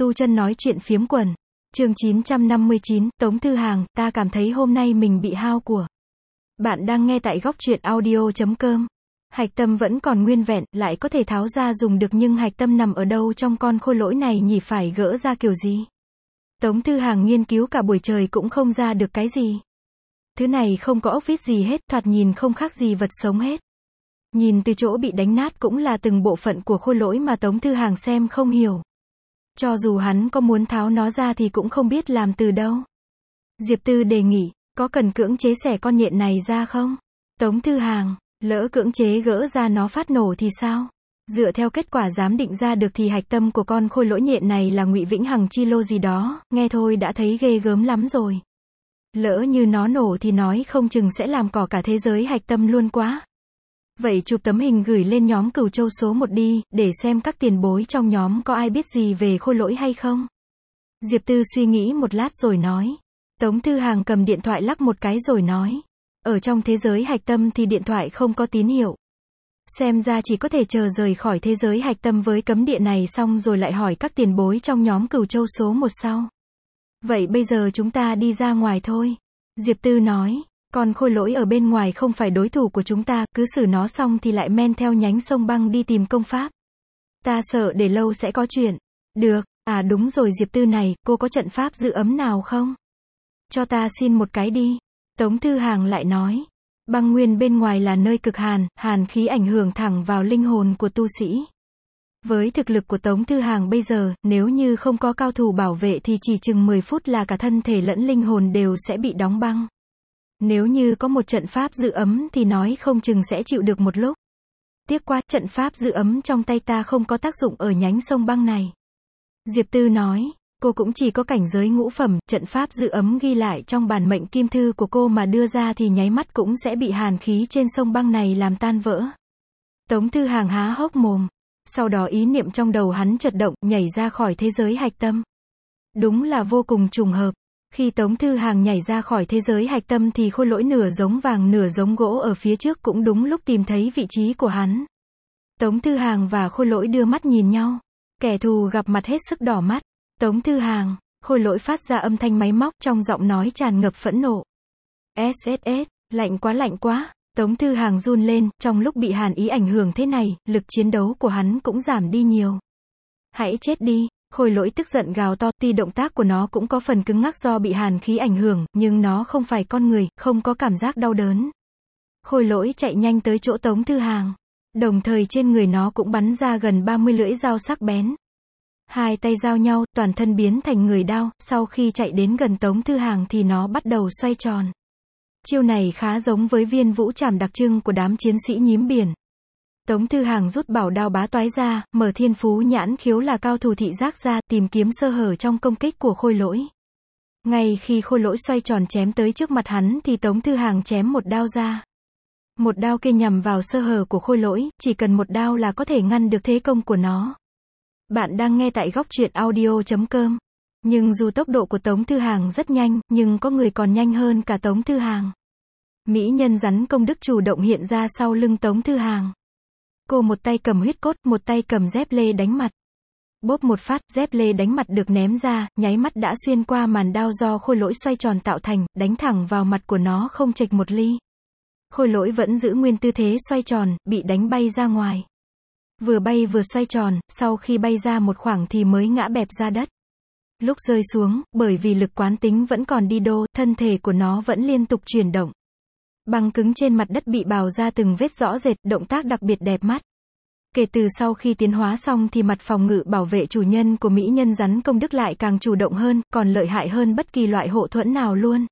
tu chân nói chuyện phiếm quần. Chương 959, Tống Thư Hàng, ta cảm thấy hôm nay mình bị hao của. Bạn đang nghe tại góc truyện audio.com. Hạch tâm vẫn còn nguyên vẹn, lại có thể tháo ra dùng được, nhưng hạch tâm nằm ở đâu trong con khôi lỗi này nhỉ, phải gỡ ra kiểu gì? Tống Thư Hàng nghiên cứu cả buổi trời cũng không ra được cái gì. Thứ này không có ốc vít gì hết, thoạt nhìn không khác gì vật sống hết. Nhìn từ chỗ bị đánh nát cũng là từng bộ phận của khôi lỗi mà Tống Thư Hàng xem không hiểu. Cho dù hắn có muốn tháo nó ra thì cũng không biết làm từ đâu. Diệp Tư đề nghị, có cần cưỡng chế xẻ con nhện này ra không? Tống Thư Hàng, lỡ cưỡng chế gỡ ra nó phát nổ thì sao? Dựa theo kết quả giám định ra được thì hạch tâm của con khôi lỗi nhện này là Ngụy Vĩnh Hằng chi lô gì đó, nghe thôi đã thấy ghê gớm lắm rồi. Lỡ như nó nổ thì nói không chừng sẽ làm cỏ cả thế giới hạch tâm luôn quá. Vậy chụp tấm hình gửi lên nhóm Cửu Châu số 1 đi, để xem các tiền bối trong nhóm có ai biết gì về khôi lỗi hay không. Diệp Tư suy nghĩ một lát rồi nói. Tống Thư Hàng cầm điện thoại lắc một cái rồi nói. Ở trong thế giới hạch tâm thì điện thoại không có tín hiệu. Xem ra chỉ có thể chờ rời khỏi thế giới hạch tâm với cấm địa này xong rồi lại hỏi các tiền bối trong nhóm Cửu Châu số 1 sau. Vậy bây giờ chúng ta đi ra ngoài thôi. Diệp Tư nói. Còn khôi lỗi ở bên ngoài không phải đối thủ của chúng ta, cứ xử nó xong thì lại men theo nhánh sông băng đi tìm công pháp. Ta sợ để lâu sẽ có chuyện. Được, à đúng rồi Diệp Tư này, cô có trận pháp giữ ấm nào không? Cho ta xin một cái đi. Tống Thư Hàng lại nói. Băng nguyên bên ngoài là nơi cực hàn, hàn khí ảnh hưởng thẳng vào linh hồn của tu sĩ. Với thực lực của Tống Thư Hàng bây giờ, nếu như không có cao thủ bảo vệ thì chỉ chừng 10 phút là cả thân thể lẫn linh hồn đều sẽ bị đóng băng. Nếu như có một trận pháp giữ ấm thì nói không chừng sẽ chịu được một lúc. Tiếc quá, trận pháp giữ ấm trong tay ta không có tác dụng ở nhánh sông băng này. Diệp Tư nói, cô cũng chỉ có cảnh giới ngũ phẩm, trận pháp giữ ấm ghi lại trong bản mệnh kim thư của cô mà đưa ra thì nháy mắt cũng sẽ bị hàn khí trên sông băng này làm tan vỡ. Tống Thư Hàng há hốc mồm. Sau đó ý niệm trong đầu hắn chợt động, nhảy ra khỏi thế giới hạch tâm. Đúng là vô cùng trùng hợp. Khi Tống Thư Hàng nhảy ra khỏi thế giới hạch tâm thì khôi lỗi nửa giống vàng nửa giống gỗ ở phía trước cũng đúng lúc tìm thấy vị trí của hắn. Tống Thư Hàng và khôi lỗi đưa mắt nhìn nhau. Kẻ thù gặp mặt hết sức đỏ mắt. Tống Thư Hàng, khôi lỗi phát ra âm thanh máy móc trong giọng nói tràn ngập phẫn nộ. SSS, lạnh quá. Tống Thư Hàng run lên, trong lúc bị hàn ý ảnh hưởng thế này, lực chiến đấu của hắn cũng giảm đi nhiều. Hãy chết đi. Khôi lỗi tức giận gào to, tuy động tác của nó cũng có phần cứng ngắc do bị hàn khí ảnh hưởng, nhưng nó không phải con người, không có cảm giác đau đớn. Khôi lỗi chạy nhanh tới chỗ Tống Thư Hàng. Đồng thời trên người nó cũng bắn ra gần 30 lưỡi dao sắc bén. Hai tay giao nhau, toàn thân biến thành người đao, sau khi chạy đến gần Tống Thư Hàng thì nó bắt đầu xoay tròn. Chiêu này khá giống với viên vũ trảm đặc trưng của đám chiến sĩ nhím biển. Tống Thư Hàng rút bảo đao bá toái ra, mở thiên phú nhãn khiếu là cao thủ thị giác ra, tìm kiếm sơ hở trong công kích của khôi lỗi. Ngay khi khôi lỗi xoay tròn chém tới trước mặt hắn thì Tống Thư Hàng chém một đao ra. Một đao kia nhằm vào sơ hở của khôi lỗi, chỉ cần một đao là có thể ngăn được thế công của nó. Bạn đang nghe tại góc truyện audio.com. Nhưng dù tốc độ của Tống Thư Hàng rất nhanh, nhưng có người còn nhanh hơn cả Tống Thư Hàng. Mỹ nhân rắn công đức chủ động hiện ra sau lưng Tống Thư Hàng. Cô một tay cầm huyết cốt, một tay cầm dép lê đánh mặt. Bốp một phát, dép lê đánh mặt được ném ra, nháy mắt đã xuyên qua màn đao do khôi lỗi xoay tròn tạo thành, đánh thẳng vào mặt của nó không chệch một ly. Khôi lỗi vẫn giữ nguyên tư thế xoay tròn, bị đánh bay ra ngoài. Vừa bay vừa xoay tròn, sau khi bay ra một khoảng thì mới ngã bẹp ra đất. Lúc rơi xuống, bởi vì lực quán tính vẫn còn đi đô, thân thể của nó vẫn liên tục chuyển động. Băng cứng trên mặt đất bị bào ra từng vết rõ rệt, động tác đặc biệt đẹp mắt. Kể từ sau khi tiến hóa xong thì mặt phòng ngự bảo vệ chủ nhân của mỹ nhân rắn công đức lại càng chủ động hơn, còn lợi hại hơn bất kỳ loại hộ thuẫn nào luôn.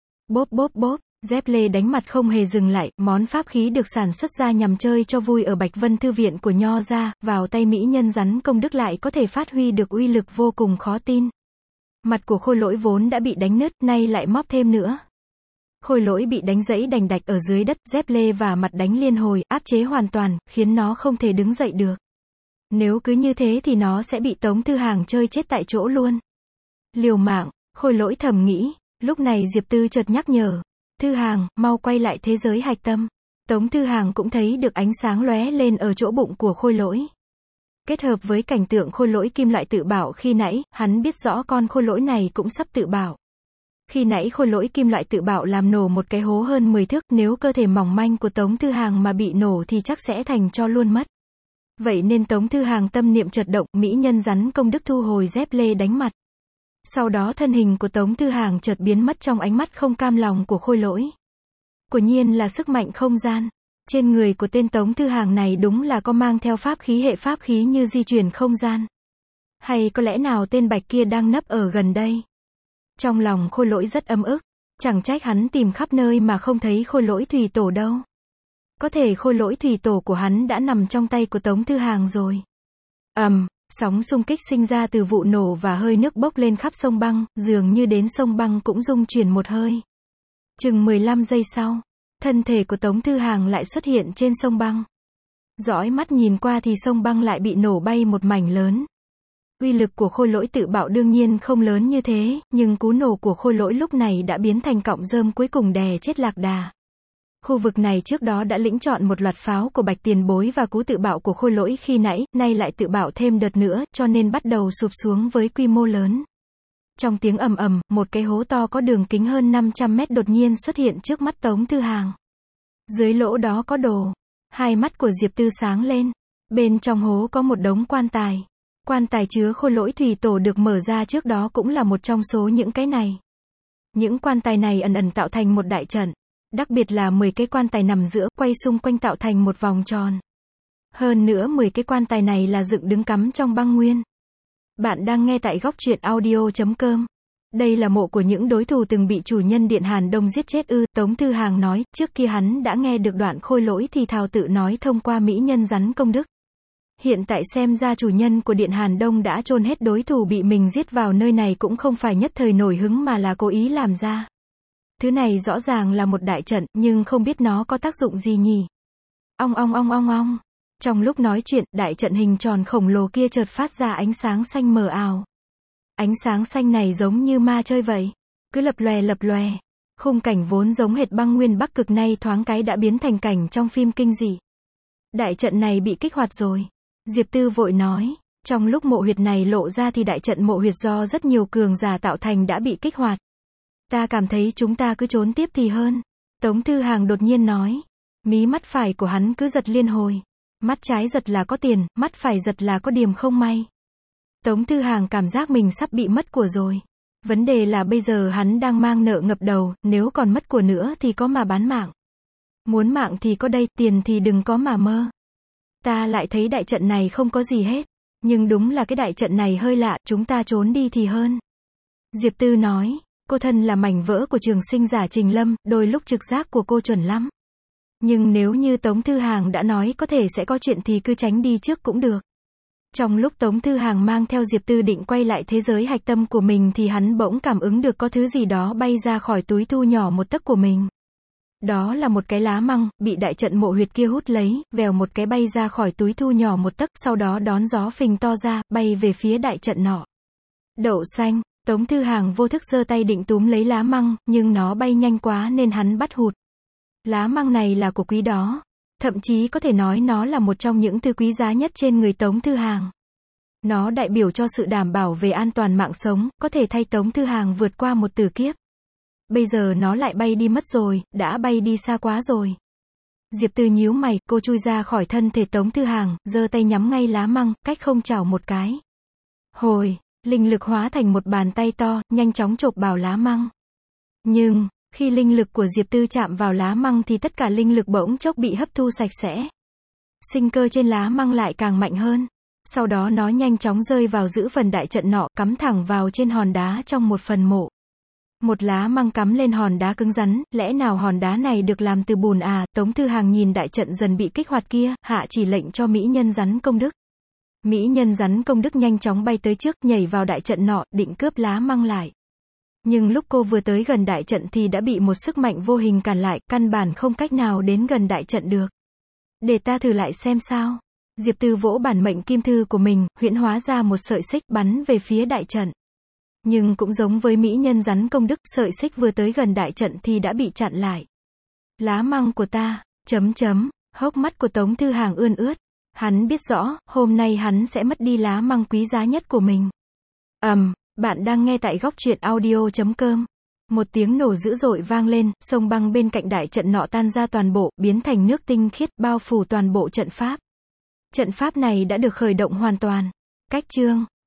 Bốp, dép lê đánh mặt không hề dừng lại, món pháp khí được sản xuất ra nhằm chơi cho vui ở Bạch Vân Thư viện của Nho gia, vào tay mỹ nhân rắn công đức lại có thể phát huy được uy lực vô cùng khó tin. Mặt của khôi lỗi vốn đã bị đánh nứt, nay lại móp thêm nữa. Khôi lỗi bị đánh gãy đành đạch ở dưới đất, dép lê và mặt đánh liên hồi, áp chế hoàn toàn, khiến nó không thể đứng dậy được. Nếu cứ như thế thì nó sẽ bị Tống Thư Hàng chơi chết tại chỗ luôn. Liều mạng, khôi lỗi thầm nghĩ. Lúc này Diệp Tư chợt nhắc nhở. Thư Hàng, mau quay lại thế giới hạch tâm. Tống Thư Hàng cũng thấy được ánh sáng lóe lên ở chỗ bụng của khôi lỗi. Kết hợp với cảnh tượng khôi lỗi kim loại tự bạo khi nãy, hắn biết rõ con khôi lỗi này cũng sắp tự bạo. Khi nãy khôi lỗi kim loại tự bạo làm nổ một cái hố hơn 10 thước, nếu cơ thể mỏng manh của Tống Thư Hàng mà bị nổ thì chắc sẽ thành tro luôn mất. Vậy nên Tống Thư Hàng tâm niệm chợt động, mỹ nhân rắn công đức thu hồi dép lê đánh mặt. Sau đó thân hình của Tống Thư Hàng chợt biến mất trong ánh mắt không cam lòng của khôi lỗi. Quả nhiên là sức mạnh không gian. Trên người của tên Tống Thư Hàng này đúng là có mang theo pháp khí như di chuyển không gian. Hay có lẽ nào tên Bạch kia đang nấp ở gần đây? Trong lòng khôi lỗi rất ấm ức. Chẳng trách hắn tìm khắp nơi mà không thấy khôi lỗi thủy tổ đâu. Có thể khôi lỗi thủy tổ của hắn đã nằm trong tay của Tống Thư Hàng rồi. Sóng xung kích sinh ra từ vụ nổ và hơi nước bốc lên khắp sông băng, dường như đến sông băng cũng rung chuyển một hơi. Chừng 15 giây sau, thân thể của Tống Thư Hàng lại xuất hiện trên sông băng. Dõi mắt nhìn qua thì sông băng lại bị nổ bay một mảnh lớn. Uy lực của khôi lỗi tự bạo đương nhiên không lớn như thế, nhưng cú nổ của khôi lỗi lúc này đã biến thành cọng rơm cuối cùng đè chết Lạc Đà. Khu vực này trước đó đã lĩnh chọn một loạt pháo của Bạch Tiền Bối và cú tự bạo của khôi lỗi khi nãy, nay lại tự bạo thêm đợt nữa, cho nên bắt đầu sụp xuống với quy mô lớn. Trong tiếng ầm ầm, một cái hố to có đường kính hơn 500 mét đột nhiên xuất hiện trước mắt Tống Thư Hàng. Dưới lỗ đó có đồ. Hai mắt của Diệp Tư sáng lên. Bên trong hố có một đống quan tài. Quan tài chứa khôi lỗi thủy tổ được mở ra trước đó cũng là một trong số những cái này. Những quan tài này ẩn ẩn tạo thành một đại trận. Đặc biệt là 10 cái quan tài nằm giữa, quay xung quanh tạo thành một vòng tròn. Hơn nữa 10 cái quan tài này là dựng đứng cắm trong băng nguyên. Bạn đang nghe tại góc truyện audio.com. Đây là mộ của những đối thủ từng bị chủ nhân Điện Hàn Đông giết chết ư, Tống Thư Hàng nói, trước kia hắn đã nghe được đoạn khôi lỗi thì thào tự nói thông qua mỹ nhân rắn công đức. Hiện tại xem ra chủ nhân của Điện Hàn Đông đã chôn hết đối thủ bị mình giết vào nơi này cũng không phải nhất thời nổi hứng mà là cố ý làm ra. Thứ này rõ ràng là một đại trận, nhưng không biết nó có tác dụng gì nhỉ? Ong ong ong ong ong. Trong lúc nói chuyện, đại trận hình tròn khổng lồ kia chợt phát ra ánh sáng xanh mờ ảo. Ánh sáng xanh này giống như ma chơi vậy. Cứ lập lòe. Khung cảnh vốn giống hệt băng nguyên Bắc Cực nay thoáng cái đã biến thành cảnh trong phim kinh dị. Đại trận này bị kích hoạt rồi. Diệp Tư vội nói. Trong lúc mộ huyệt này lộ ra thì đại trận mộ huyệt do rất nhiều cường giả tạo thành đã bị kích hoạt. Ta cảm thấy chúng ta cứ trốn tiếp thì hơn. Tống Thư Hàng đột nhiên nói. Mí mắt phải của hắn cứ giật liên hồi. Mắt trái giật là có tiền, mắt phải giật là có điểm không may. Tống Thư Hàng cảm giác mình sắp bị mất của rồi. Vấn đề là bây giờ hắn đang mang nợ ngập đầu, nếu còn mất của nữa thì có mà bán mạng. Muốn mạng thì có đây, tiền thì đừng có mà mơ. Ta lại thấy đại trận này không có gì hết. Nhưng đúng là cái đại trận này hơi lạ, chúng ta trốn đi thì hơn. Diệp Tư nói, cô thân là mảnh vỡ của trường sinh giả Trình Lâm, đôi lúc trực giác của cô chuẩn lắm. Nhưng nếu như Tống Thư Hàng đã nói có thể sẽ có chuyện thì cứ tránh đi trước cũng được. Trong lúc Tống Thư Hàng mang theo Diệp Tư định quay lại thế giới hạch tâm của mình thì hắn bỗng cảm ứng được có thứ gì đó bay ra khỏi túi thu nhỏ một tấc của mình. Đó là một cái lá măng, bị đại trận mộ huyệt kia hút lấy, vèo một cái bay ra khỏi túi thu nhỏ một tấc, sau đó đón gió phình to ra, bay về phía đại trận nọ. Đậu xanh, Tống Thư Hàng vô thức giơ tay định túm lấy lá măng, nhưng nó bay nhanh quá nên hắn bắt hụt. Lá măng này là của quý đó. Thậm chí có thể nói nó là một trong những thứ quý giá nhất trên người Tống Thư Hàng. Nó đại biểu cho sự đảm bảo về an toàn mạng sống, có thể thay Tống Thư Hàng vượt qua một tử kiếp. Bây giờ nó lại bay đi mất rồi, đã bay đi xa quá rồi. Diệp Tư nhíu mày, cô chui ra khỏi thân thể Tống Thư Hàng, giơ tay nhắm ngay lá măng, cách không chảo một cái. Hồi, linh lực hóa thành một bàn tay to, nhanh chóng chộp vào lá măng. Nhưng, khi linh lực của Diệp Tư chạm vào lá măng thì tất cả linh lực bỗng chốc bị hấp thu sạch sẽ. Sinh cơ trên lá măng lại càng mạnh hơn. Sau đó nó nhanh chóng rơi vào giữa phần đại trận nọ, cắm thẳng vào trên hòn đá trong một phần mộ. Một lá măng cắm lên hòn đá cứng rắn, lẽ nào hòn đá này được làm từ bùn à? Tống Thư Hàng nhìn đại trận dần bị kích hoạt kia, hạ chỉ lệnh cho mỹ nhân rắn công đức. Mỹ nhân rắn công đức nhanh chóng bay tới trước, nhảy vào đại trận nọ, định cướp lá măng lại. Nhưng lúc cô vừa tới gần đại trận thì đã bị một sức mạnh vô hình cản lại, căn bản không cách nào đến gần đại trận được. Để ta thử lại xem sao. Diệp Tư vỗ bản mệnh kim thư của mình, huyễn hóa ra một sợi xích bắn về phía đại trận. Nhưng cũng giống với mỹ nhân rắn công đức, sợi xích vừa tới gần đại trận thì đã bị chặn lại. Lá măng của ta, hốc mắt của Tống Thư Hàng ươn ướt. Hắn biết rõ, hôm nay hắn sẽ mất đi lá măng quý giá nhất của mình. Bạn đang nghe tại góc truyện audio.com. Một tiếng nổ dữ dội vang lên, sông băng bên cạnh đại trận nọ tan ra toàn bộ, biến thành nước tinh khiết, bao phủ toàn bộ trận pháp. Trận pháp này đã được khởi động hoàn toàn. Cách chương